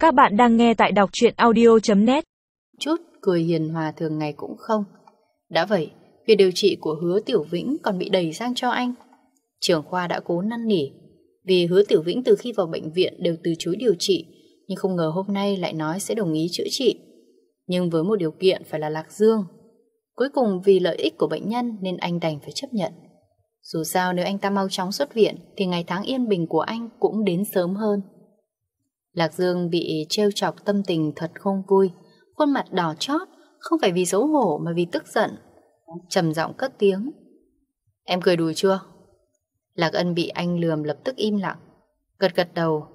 Các bạn đang nghe tại đọc truyện audio.net. Chút cười hiền hòa thường ngày cũng không. Đã vậy, việc điều trị của Hứa Tiểu Vĩnh còn bị đẩy sang cho anh. Trưởng khoa đã cố năn nỉ, vì Hứa Tiểu Vĩnh từ khi vào bệnh viện đều từ chối điều trị, nhưng không ngờ hôm nay lại nói sẽ đồng ý chữa trị. Nhưng với một điều kiện phải là Lạc Dương. Cuối cùng vì lợi ích của bệnh nhân nên anh đành phải chấp nhận. Dù sao nếu anh ta mau chóng xuất viện thì ngày tháng yên bình của anh cũng đến sớm hơn. Lạc Dương bị trêu chọc tâm tình thật không vui, khuôn mặt đỏ chót, không phải vì xấu hổ mà vì tức giận. Trầm giọng cất tiếng: "Em cười đùi chưa?" Lạc Ân bị anh lườm lập tức im lặng, gật gật đầu.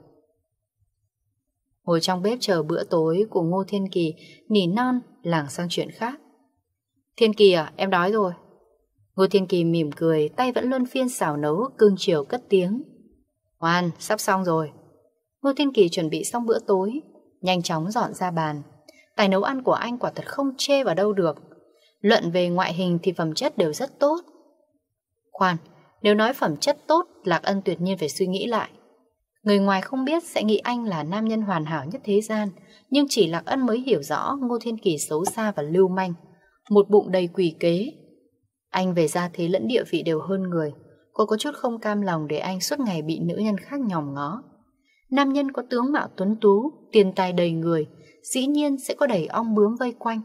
Ngồi trong bếp chờ bữa tối của Ngô Thiên Kỳ, nỉ non lảng sang chuyện khác. "Thiên Kỳ à, em đói rồi." Ngô Thiên Kỳ mỉm cười, tay vẫn luân phiên xào nấu, cưng chiều cất tiếng: "Ngoan, sắp xong rồi." Ngô Thiên Kỳ chuẩn bị xong bữa tối, nhanh chóng dọn ra bàn. Tài nấu ăn của anh quả thật không chê vào đâu được. Luận về ngoại hình thì phẩm chất đều rất tốt. Khoan, nếu nói phẩm chất tốt, Lạc Ân tuyệt nhiên phải suy nghĩ lại. Người ngoài không biết sẽ nghĩ anh là nam nhân hoàn hảo nhất thế gian, nhưng chỉ Lạc Ân mới hiểu rõ Ngô Thiên Kỳ xấu xa và lưu manh, một bụng đầy quỷ kế. Anh về gia thế lẫn địa vị đều hơn người. Cô có chút không cam lòng để anh suốt ngày bị nữ nhân khác nhòm ngó. Nam nhân có tướng mạo tuấn tú, tiền tài đầy người, dĩ nhiên sẽ có đầy ong bướm vây quanh.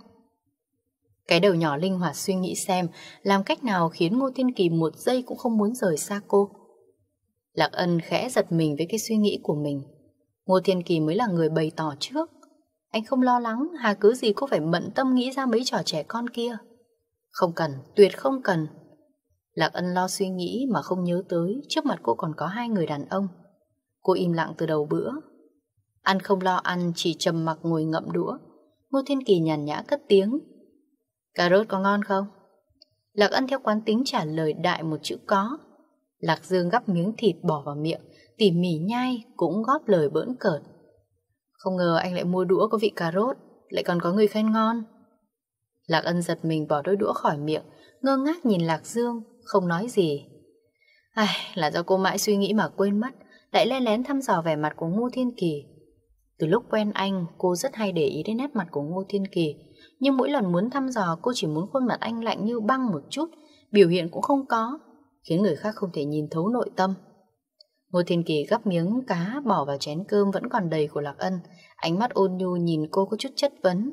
Cái đầu nhỏ linh hoạt suy nghĩ xem làm cách nào khiến Ngô Thiên Kỳ một giây cũng không muốn rời xa cô. Lạc Ân khẽ giật mình với cái suy nghĩ của mình. Ngô Thiên Kỳ mới là người bày tỏ trước. Anh không lo lắng, hà cớ gì cô phải bận tâm nghĩ ra mấy trò trẻ con kia. Không cần, tuyệt không cần. Lạc Ân lo suy nghĩ mà không nhớ tới trước mặt cô còn có hai người đàn ông. Cô im lặng từ đầu bữa. Ăn không lo ăn, chỉ trầm mặc ngồi ngậm đũa. Ngô Thiên Kỳ nhàn nhã cất tiếng: "Cà rốt có ngon không?" Lạc Ân theo quán tính trả lời đại một chữ có. Lạc Dương gắp miếng thịt bỏ vào miệng, tỉ mỉ nhai cũng góp lời bỡn cợt: "Không ngờ anh lại mua đũa có vị cà rốt, lại còn có người khen ngon." Lạc Ân giật mình bỏ đôi đũa khỏi miệng, ngơ ngác nhìn Lạc Dương, không nói gì. Là do cô mãi suy nghĩ mà quên mất, lại len lén thăm dò vẻ mặt của Ngô Thiên Kỳ. Từ lúc quen anh, cô rất hay để ý đến nét mặt của Ngô Thiên Kỳ, nhưng mỗi lần muốn thăm dò cô chỉ muốn khuôn mặt anh lạnh như băng một chút, biểu hiện cũng không có, khiến người khác không thể nhìn thấu nội tâm. Ngô Thiên Kỳ gắp miếng cá bỏ vào chén cơm vẫn còn đầy của Lạc Ân, ánh mắt ôn nhu nhìn cô có chút chất vấn: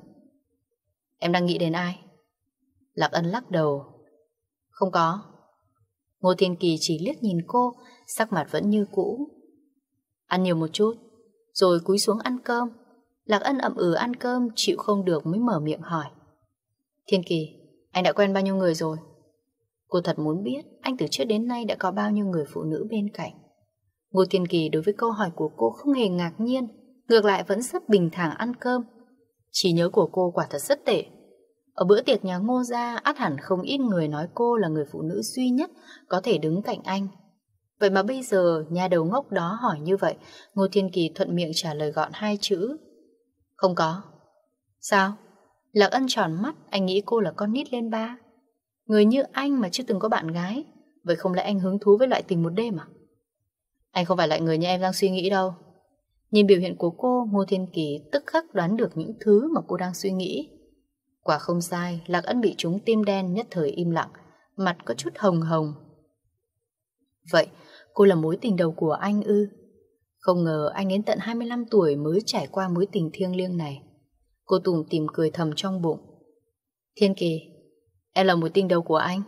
"Em đang nghĩ đến ai?" Lạc Ân lắc đầu: "Không có." Ngô Thiên Kỳ chỉ liếc nhìn cô, sắc mặt vẫn như cũ: "Ăn nhiều một chút." Rồi cúi xuống ăn cơm. Lạc Ân ậm ừ ăn cơm, chịu không được mới mở miệng hỏi: "Thiên Kỳ, anh đã quen bao nhiêu người rồi?" Cô thật muốn biết anh từ trước đến nay đã có bao nhiêu người phụ nữ bên cạnh. Ngô Thiên Kỳ đối với câu hỏi của cô không hề ngạc nhiên, ngược lại vẫn rất bình thản ăn cơm. Trí nhớ của cô quả thật rất tệ. Ở bữa tiệc nhà Ngô gia, ắt hẳn không ít người nói cô là người phụ nữ duy nhất có thể đứng cạnh anh. Vậy mà bây giờ nhà đầu ngốc đó hỏi như vậy, Ngô Thiên Kỳ thuận miệng trả lời gọn hai chữ: "Không có." "Sao?" Lạc Ân tròn mắt, anh nghĩ cô là con nít lên ba. Người như anh mà chưa từng có bạn gái, vậy không lẽ anh hứng thú với loại tình một đêm à? Anh không phải loại người như em đang suy nghĩ đâu. Nhìn biểu hiện của cô, Ngô Thiên Kỳ tức khắc đoán được những thứ mà cô đang suy nghĩ. Quả không sai, Lạc Ân bị trúng tim đen, nhất thời im lặng, mặt có chút hồng hồng. Vậy cô là mối tình đầu của anh ư? Không ngờ anh đến tận 25 tuổi mới trải qua mối tình thiêng liêng này. Cô tủm tỉm cười thầm trong bụng: "Thiên Kỳ, em là mối tình đầu của anh."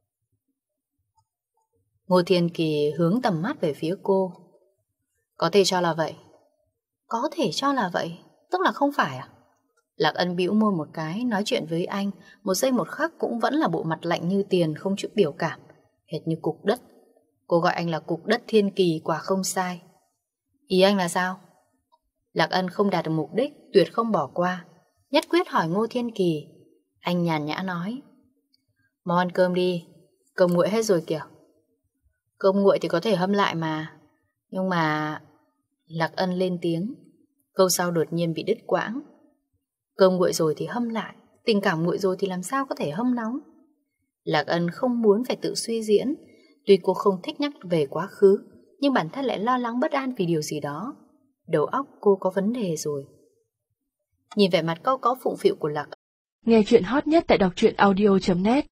Ngô Thiên Kỳ hướng tầm mắt về phía cô: "Có thể cho là vậy." "Có thể cho là vậy, tức là không phải à?" Lạc Ân bĩu môi một cái, nói chuyện với anh một giây một khắc cũng vẫn là bộ mặt lạnh như tiền, không chút biểu cảm, hệt như cục đất. Cô gọi anh là cục đất Thiên Kỳ quả không sai. Ý anh là sao? Lạc Ân không đạt được mục đích, tuyệt không bỏ qua, nhất quyết hỏi Ngô Thiên Kỳ. Anh nhàn nhã nói: "Mau ăn cơm đi, cơm nguội hết rồi kìa." "Cơm nguội thì có thể hâm lại mà. Nhưng mà..." Lạc Ân lên tiếng. Câu sau đột nhiên bị đứt quãng. Cơm nguội rồi thì hâm lại, tình cảm nguội rồi thì làm sao có thể hâm nóng? Lạc Ân không muốn phải tự suy diễn. Tuy cô không thích nhắc về quá khứ, nhưng bản thân lại lo lắng bất an vì điều gì đó. Đầu óc cô có vấn đề rồi. Nhìn vẻ mặt cau có phụng phịu của Lạc. Nghe chuyện hot nhất tại đọc truyện audio.net